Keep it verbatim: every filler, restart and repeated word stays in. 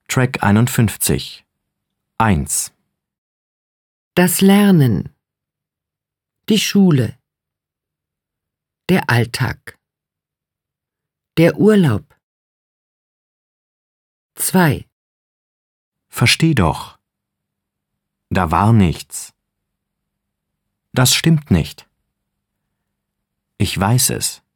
Track einundfünfzig. eins. Das Lernen, die Schule, der Alltag, der Urlaub. zwei. Versteh doch. Da war nichts. Das stimmt nicht. Ich weiß es.